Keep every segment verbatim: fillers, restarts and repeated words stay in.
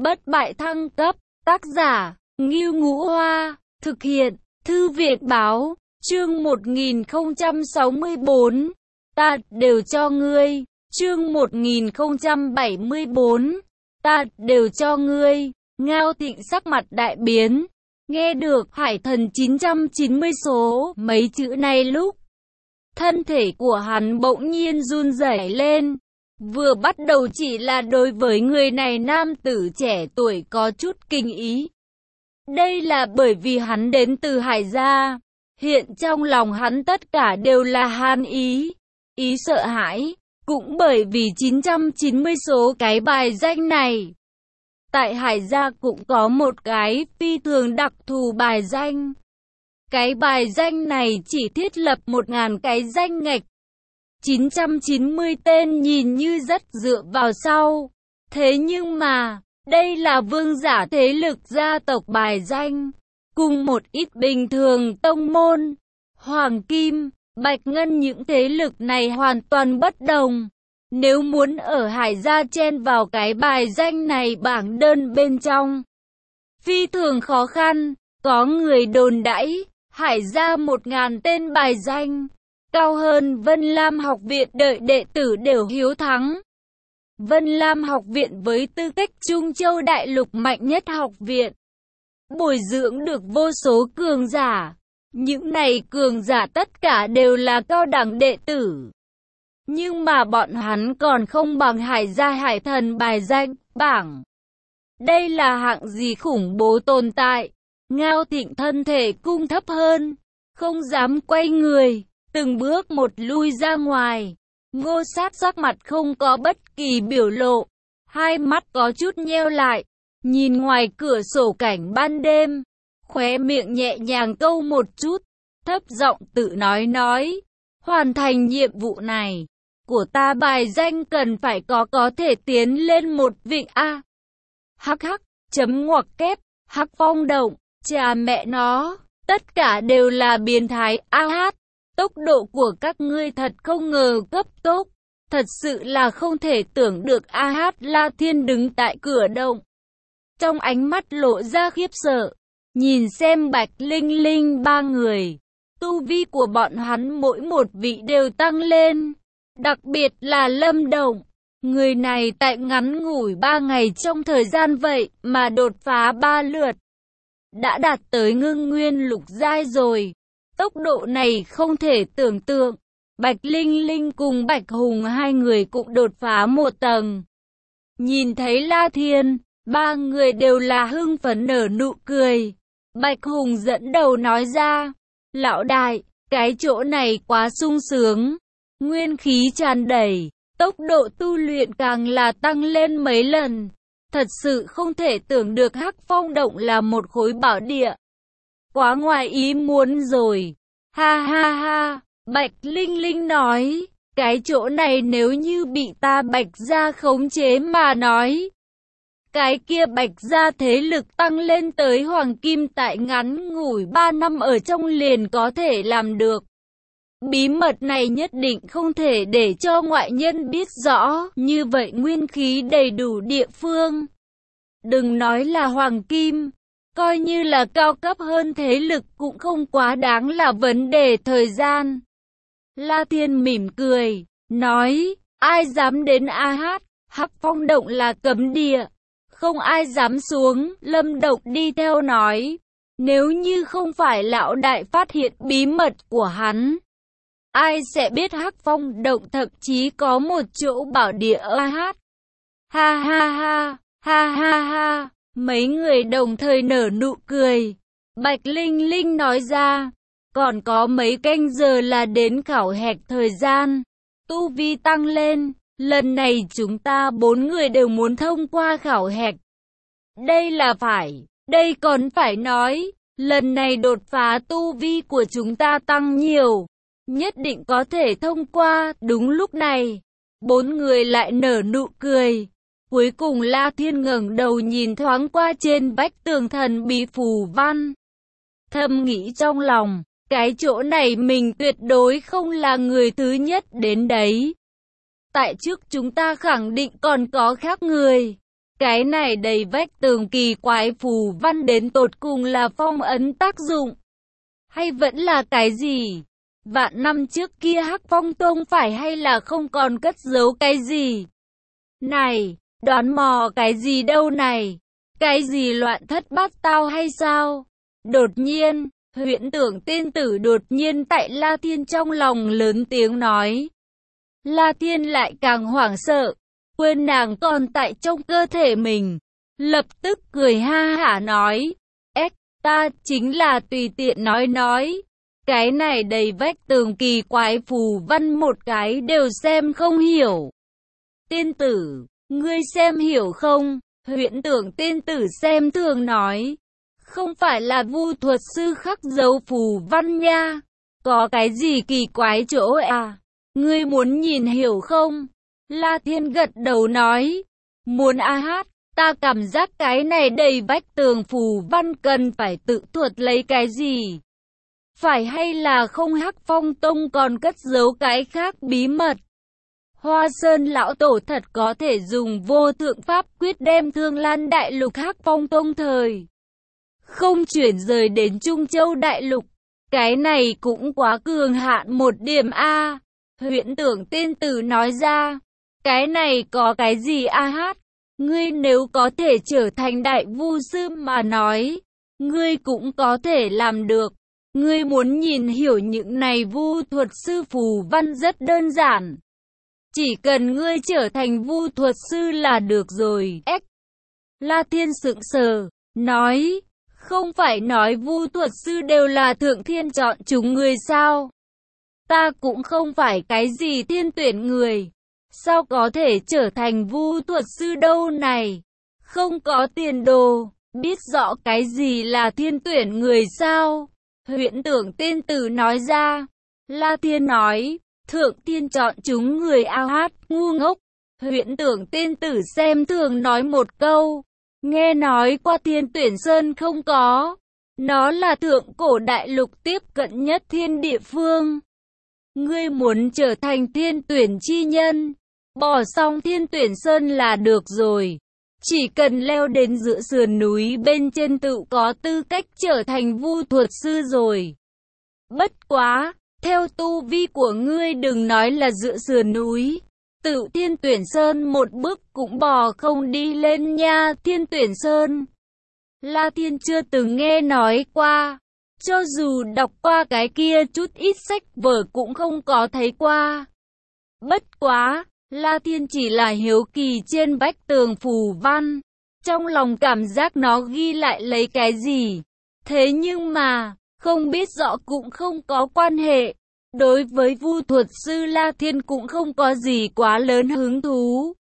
Bất bại thăng cấp, tác giả, Ngưu Ngũ Hoa, thực hiện, Thư viện báo, chương một nghìn không trăm sáu mươi bốn, ta đều cho ngươi, chương một nghìn không trăm bảy mươi bốn, ta đều cho ngươi, Ngao Thịnh sắc mặt đại biến, nghe được Hải Thần chín trăm chín mươi số, mấy chữ này lúc, thân thể của hắn bỗng nhiên run rẩy lên. Vừa bắt đầu chỉ là đối với người này nam tử trẻ tuổi có chút kinh ý. Đây là bởi vì hắn đến từ Hải gia. Hiện trong lòng hắn tất cả đều là han ý, ý sợ hãi. Cũng bởi vì chín trăm chín mươi số cái bài danh này. Tại Hải gia cũng có một cái phi thường đặc thù bài danh. Cái bài danh này chỉ thiết lập một nghìn cái danh ngạch. chín trăm chín mươi tên nhìn như rất dựa vào sau. Thế nhưng mà, đây là vương giả thế lực gia tộc bài danh. Cùng một ít bình thường tông môn, Hoàng Kim, Bạch Ngân những thế lực này hoàn toàn bất đồng. Nếu muốn ở Hải gia chen vào cái bài danh này bảng đơn bên trong, phi thường khó khăn. Có người đồn đãi, Hải gia một ngàn tên bài danh. Cao hơn Vân Lam học viện đợi đệ tử đều hiếu thắng. Vân Lam học viện với tư cách Trung Châu Đại Lục mạnh nhất học viện, bồi dưỡng được vô số cường giả. Những này cường giả tất cả đều là cao đẳng đệ tử. Nhưng mà bọn hắn còn không bằng Hải gia Hải Thần bài danh, bảng. Đây là hạng gì khủng bố tồn tại. Ngao Thịnh thân thể cung thấp hơn, không dám quay người. Từng bước một lui ra ngoài, Ngô Sát sắc mặt không có bất kỳ biểu lộ, hai mắt có chút nheo lại, nhìn ngoài cửa sổ cảnh ban đêm, khóe miệng nhẹ nhàng câu một chút, thấp giọng tự nói nói, hoàn thành nhiệm vụ này, của ta bài danh cần phải có có thể tiến lên một vị A. Hắc hắc, chấm ngoặc kép, Hắc Phong Động, cha mẹ nó, tất cả đều là biến thái a hát. Tốc độ của các ngươi thật không ngờ cấp tốc, thật sự là không thể tưởng được. A hát La Thiên đứng tại cửa động, trong ánh mắt lộ ra khiếp sợ, nhìn xem Bạch Linh Linh ba người, tu vi của bọn hắn mỗi một vị đều tăng lên, đặc biệt là Lâm Động, người này tại ngắn ngủi ba ngày trong thời gian vậy mà đột phá ba lượt, đã đạt tới ngưng nguyên lục giai rồi. Tốc độ này không thể tưởng tượng. Bạch Linh Linh cùng Bạch Hùng hai người cũng đột phá một tầng. Nhìn thấy La Thiên, ba người đều là hưng phấn nở nụ cười. Bạch Hùng dẫn đầu nói ra, lão đại, cái chỗ này quá sung sướng. Nguyên khí tràn đầy, tốc độ tu luyện càng là tăng lên mấy lần. Thật sự không thể tưởng được Hắc Phong Động là một khối bảo địa. Quá ngoài ý muốn rồi. Ha ha ha, Bạch Linh Linh nói, cái chỗ này nếu như bị ta Bạch gia khống chế mà nói, cái kia Bạch gia thế lực tăng lên tới Hoàng Kim tại ngắn ngủi ba năm ở trong liền có thể làm được. Bí mật này nhất định không thể để cho ngoại nhân biết rõ, như vậy nguyên khí đầy đủ địa phương. Đừng nói là Hoàng Kim, coi như là cao cấp hơn thế lực cũng không quá đáng là vấn đề thời gian. La Thiên mỉm cười, nói, ai dám đến A Hát, Hắc Phong Động là cấm địa, không ai dám xuống. Lâm Động đi theo nói, nếu như không phải lão đại phát hiện bí mật của hắn, ai sẽ biết Hắc Phong Động thậm chí có một chỗ bảo địa ở A Hát. Ha ha ha, ha ha ha. Mấy người đồng thời nở nụ cười. Bạch Linh Linh nói ra, còn có mấy canh giờ là đến khảo hạch thời gian. Tu vi tăng lên, lần này chúng ta bốn người đều muốn thông qua khảo hạch. Đây là phải, đây còn phải nói, lần này đột phá tu vi của chúng ta tăng nhiều, nhất định có thể thông qua. Đúng lúc này, bốn người lại nở nụ cười. Cuối cùng La Thiên ngẩng đầu nhìn thoáng qua trên vách tường thần bí phù văn. Thầm nghĩ trong lòng, cái chỗ này mình tuyệt đối không là người thứ nhất đến đấy. Tại trước chúng ta khẳng định còn có khác người. Cái này đầy vách tường kỳ quái phù văn đến tột cùng là phong ấn tác dụng, hay vẫn là cái gì? Vạn năm trước kia Hắc Phong Tông phải hay là không còn cất giấu cái gì? Này, đoán mò cái gì đâu này? Cái gì loạn thất bát tao hay sao? Đột nhiên, Huyễn Tưởng Tiên Tử đột nhiên tại La Thiên trong lòng lớn tiếng nói. La Thiên lại càng hoảng sợ, quên nàng còn tại trong cơ thể mình. Lập tức cười ha hả nói, ếch, ta chính là tùy tiện nói nói. Cái này đầy vách tường kỳ quái phù văn một cái đều xem không hiểu. Tiên tử, ngươi xem hiểu không? Huyễn Tưởng Tiên Tử xem thường nói. Không phải là vu thuật sư khắc dấu phù văn nha. Có cái gì kỳ quái chỗ à? Ngươi muốn nhìn hiểu không? La Thiên gật đầu nói. Muốn a hát, ta cảm giác cái này đầy vách tường phù văn cần phải tự thuật lấy cái gì? Phải hay là không Hắc Phong Tông còn cất giấu cái khác bí mật? Hoa Sơn lão tổ thật có thể dùng vô thượng pháp quyết đem Thương Lan Đại Lục Hắc Phong Tông thời không chuyển rời đến Trung Châu Đại Lục. Cái này cũng quá cường hạn một điểm a. Huyễn Tưởng Tiên Tử nói ra. Cái này có cái gì a hát? Ngươi nếu có thể trở thành đại vu sư mà nói, ngươi cũng có thể làm được. Ngươi muốn nhìn hiểu những này vu thuật sư phù văn rất đơn giản. Chỉ cần ngươi trở thành vu thuật sư là được rồi. Ếch. La Thiên sững sờ, nói, không phải nói vu thuật sư đều là thượng thiên chọn chúng người sao? Ta cũng không phải cái gì thiên tuyển người. Sao có thể trở thành vu thuật sư đâu này? Không có tiền đồ, biết rõ cái gì là thiên tuyển người sao? Huyễn Tưởng Tiên Tử nói ra. La Thiên nói, thượng thiên chọn chúng người ao hát, ngu ngốc. Huyễn Tưởng Tiên Tử xem thường nói một câu. Nghe nói qua Thiên Tuyển Sơn không có. Nó là thượng cổ đại lục tiếp cận nhất thiên địa phương. Ngươi muốn trở thành thiên tuyển chi nhân, bỏ xong Thiên Tuyển Sơn là được rồi. Chỉ cần leo đến giữa sườn núi bên trên tự có tư cách trở thành vu thuật sư rồi. Bất quá, theo tu vi của ngươi đừng nói là giữa sườn núi. Tự Thiên Tuyển Sơn một bước cũng bò không đi lên nha. Thiên Tuyển Sơn, La Thiên chưa từng nghe nói qua. Cho dù đọc qua cái kia chút ít sách vở cũng không có thấy qua. Bất quá, La Thiên chỉ là hiếu kỳ trên vách tường phù văn. Trong lòng cảm giác nó ghi lại lấy cái gì. Thế nhưng mà, không biết rõ cũng không có quan hệ. Đối với vu thuật sư La Thiên cũng không có gì quá lớn hứng thú.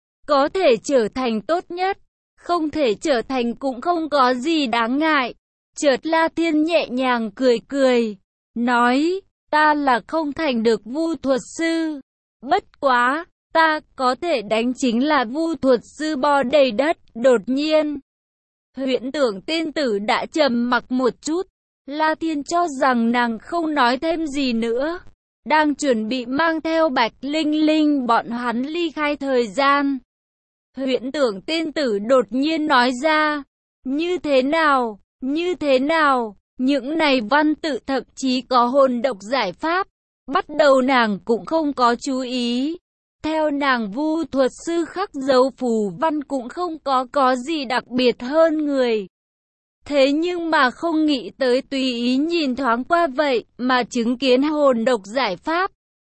Có thể trở thành tốt nhất, không thể trở thành cũng không có gì đáng ngại. Chợt La Thiên nhẹ nhàng cười cười, nói, ta là không thành được vu thuật sư. Bất quá, ta có thể đánh chính là vu thuật sư bo đầy đất. Đột nhiên, Huyễn Tưởng Tiên Tử đã trầm mặc một chút. La Thiên cho rằng nàng không nói thêm gì nữa, đang chuẩn bị mang theo Bạch Linh Linh bọn hắn ly khai thời gian. Huyễn Tưởng Tiên Tử đột nhiên nói ra, như thế nào, như thế nào, những này văn tự thậm chí có hồn độc giải pháp. Bắt đầu nàng cũng không có chú ý. Theo nàng vu thuật sư khắc dấu phù văn cũng không có có gì đặc biệt hơn người. Thế nhưng mà không nghĩ tới tùy ý nhìn thoáng qua vậy mà chứng kiến hồn độc giải pháp.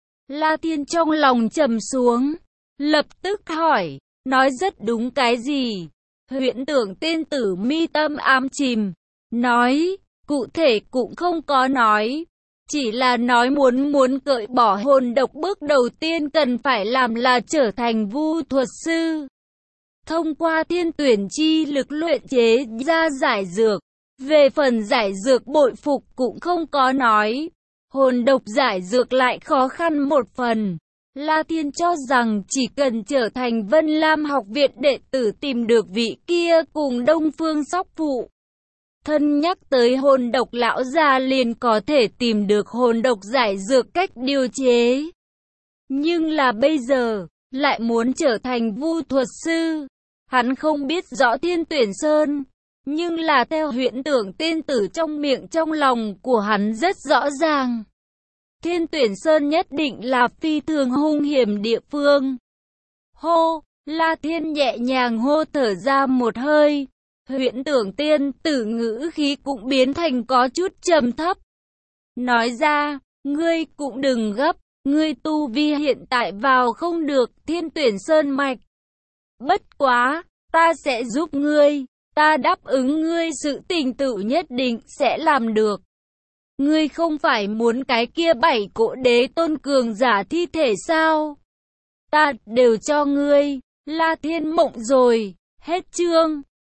La Thiên trong lòng trầm xuống, lập tức hỏi, nói rất đúng cái gì? Huyễn Tưởng Tiên Tử mi tâm ám chìm, nói, cụ thể cũng không có nói. Chỉ là nói muốn muốn cởi bỏ hồn độc bước đầu tiên cần phải làm là trở thành vu thuật sư. Thông qua thiên tuyển chi lực luyện chế ra giải dược. Về phần giải dược bội phục cũng không có nói. Hồn độc giải dược lại khó khăn một phần. La Thiên cho rằng chỉ cần trở thành Vân Lam học viện đệ tử tìm được vị kia cùng Đông Phương Sóc Phụ. Thân nhắc tới hồn độc lão già liền có thể tìm được hồn độc giải dược cách điều chế. Nhưng là bây giờ, lại muốn trở thành vu thuật sư. Hắn không biết rõ Thiên Tuyển Sơn, nhưng là theo huyễn tưởng tiên tử trong miệng trong lòng của hắn rất rõ ràng. Thiên Tuyển Sơn nhất định là phi thường hung hiểm địa phương. Hô, La Thiên nhẹ nhàng hô thở ra một hơi. Huyễn tưởng tiên tử ngữ khí cũng biến thành có chút trầm thấp. Nói ra, ngươi cũng đừng gấp, ngươi tu vi hiện tại vào không được Thiên Tuyển Sơn mạch. Bất quá, ta sẽ giúp ngươi, ta đáp ứng ngươi sự tình tự nhất định sẽ làm được. Ngươi không phải muốn cái kia bảy cỗ đế tôn cường giả thi thể sao? Ta đều cho ngươi. La Thiên mộng rồi, hết chương.